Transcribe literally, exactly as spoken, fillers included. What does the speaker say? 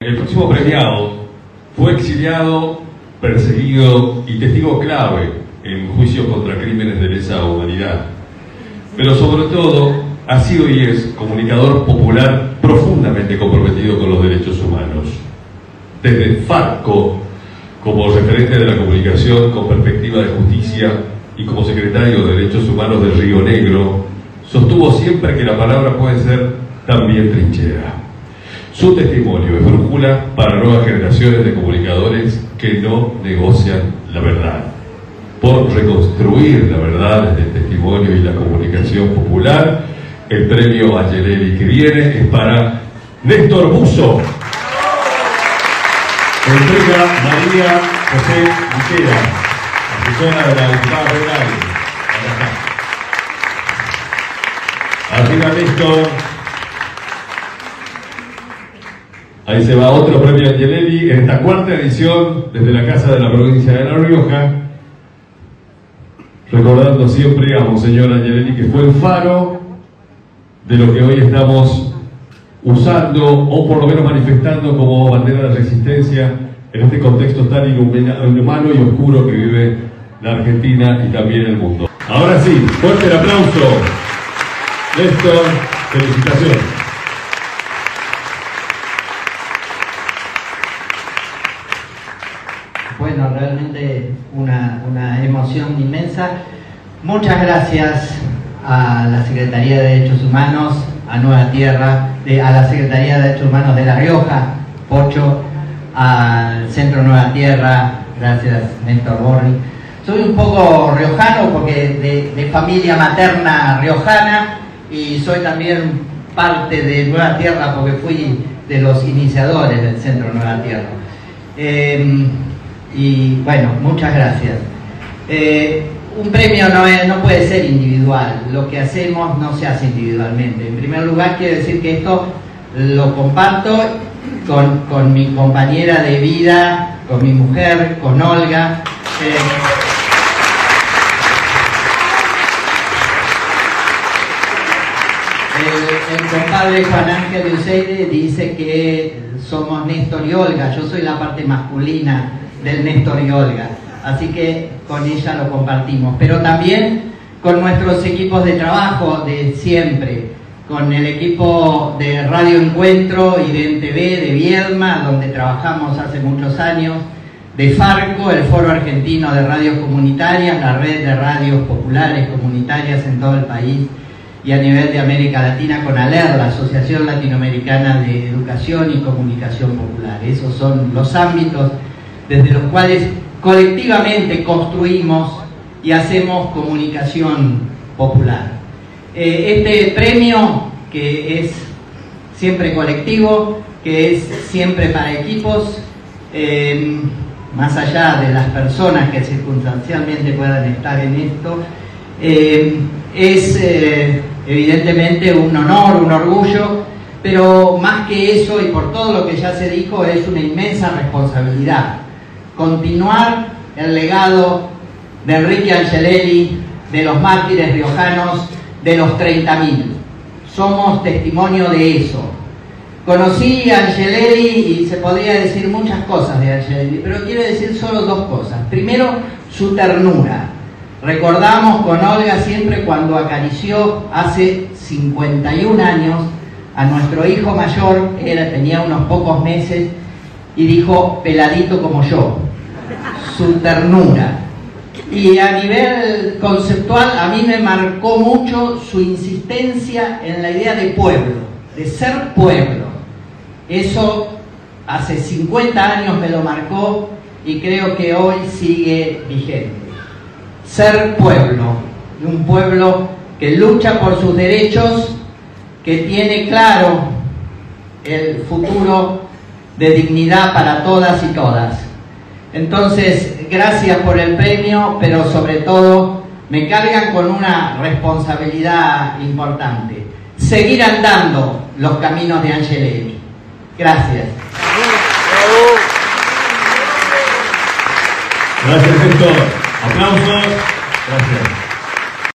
El próximo premiado fue exiliado, perseguido y testigo clave en juicios contra crímenes de lesa humanidad, pero sobre todo ha sido y es comunicador popular profundamente comprometido con los derechos humanos. Desde Farco, como referente de la comunicación con perspectiva de justicia y como secretario de Derechos Humanos de Río Negro, sostuvo siempre que la palabra puede ser también trinchera. Su testimonio es brújula para nuevas generaciones de comunicadores que no negocian la verdad. Por reconstruir la verdad desde el testimonio y la comunicación popular, el premio Angelelli que viene es para Néstor Busso. Entrega María José Miquela, asesora de la diputada federal. Arriba Néstor. Ahí se va otro premio Angelelli en esta cuarta edición desde la Casa de la Provincia de La Rioja, recordando siempre a Monseñor Angelelli, que fue el faro de lo que hoy estamos usando o por lo menos manifestando como bandera de resistencia en este contexto tan inhumano y oscuro que vive la Argentina y también el mundo. Ahora sí, fuerte el aplauso. Néstor, felicitaciones. Bueno, realmente una, una emoción inmensa. Muchas gracias a la Secretaría de Derechos Humanos, a Nueva Tierra, de, a la Secretaría de Derechos Humanos de La Rioja, Pocho, al Centro Nueva Tierra, gracias Néstor Borri. Soy un poco riojano porque de, de familia materna riojana y soy también parte de Nueva Tierra porque fui de los iniciadores del Centro Nueva Tierra. Eh, y bueno, muchas gracias. Eh, un premio no, es, no puede ser individual, lo que hacemos no se hace individualmente. En primer lugar, quiero decir que esto lo comparto con, con mi compañera de vida, con mi mujer, con Olga. Eh, el, el compadre Juan Ángel Useide dice que somos Néstor y Olga, yo soy la parte masculina del Néstor y Olga. Así que con ella lo compartimos, pero también con nuestros equipos de trabajo de siempre, con el equipo de Radio Encuentro y de N T V de Viedma, donde trabajamos hace muchos años, de Farco, el Foro Argentino de Radios Comunitarias, la red de radios populares comunitarias en todo el país y a nivel de América Latina con ALER, la Asociación Latinoamericana de Educación y Comunicación Popular. Esos son los ámbitos desde los cuales colectivamente construimos y hacemos comunicación popular. Eh, este premio, que es siempre colectivo, que es siempre para equipos, eh, más allá de las personas que circunstancialmente puedan estar en esto, eh, es eh, evidentemente un honor, un orgullo, pero más que eso, y por todo lo que ya se dijo, es una inmensa responsabilidad. Continuar el legado de Enrique Angelelli, de los mártires riojanos, de los treinta mil. Somos testimonio de eso. Conocí a Angelelli y se podría decir muchas cosas de Angelelli, pero quiero decir solo dos cosas. Primero, su ternura. Recordamos con Olga siempre cuando acarició hace cincuenta y un años a nuestro hijo mayor, era, tenía unos pocos meses, y dijo, peladito como yo. Su ternura. Y a nivel conceptual a mí me marcó mucho su insistencia en la idea de pueblo, de ser pueblo. Eso hace cincuenta años me lo marcó y creo que hoy sigue vigente. Ser pueblo, un pueblo que lucha por sus derechos, que tiene claro el futuro de dignidad para todas y todas. Entonces, gracias por el premio, pero sobre todo me cargan con una responsabilidad importante. Seguir andando los caminos de Angelelli. Gracias. Gracias, Néstor. Aplausos. Gracias.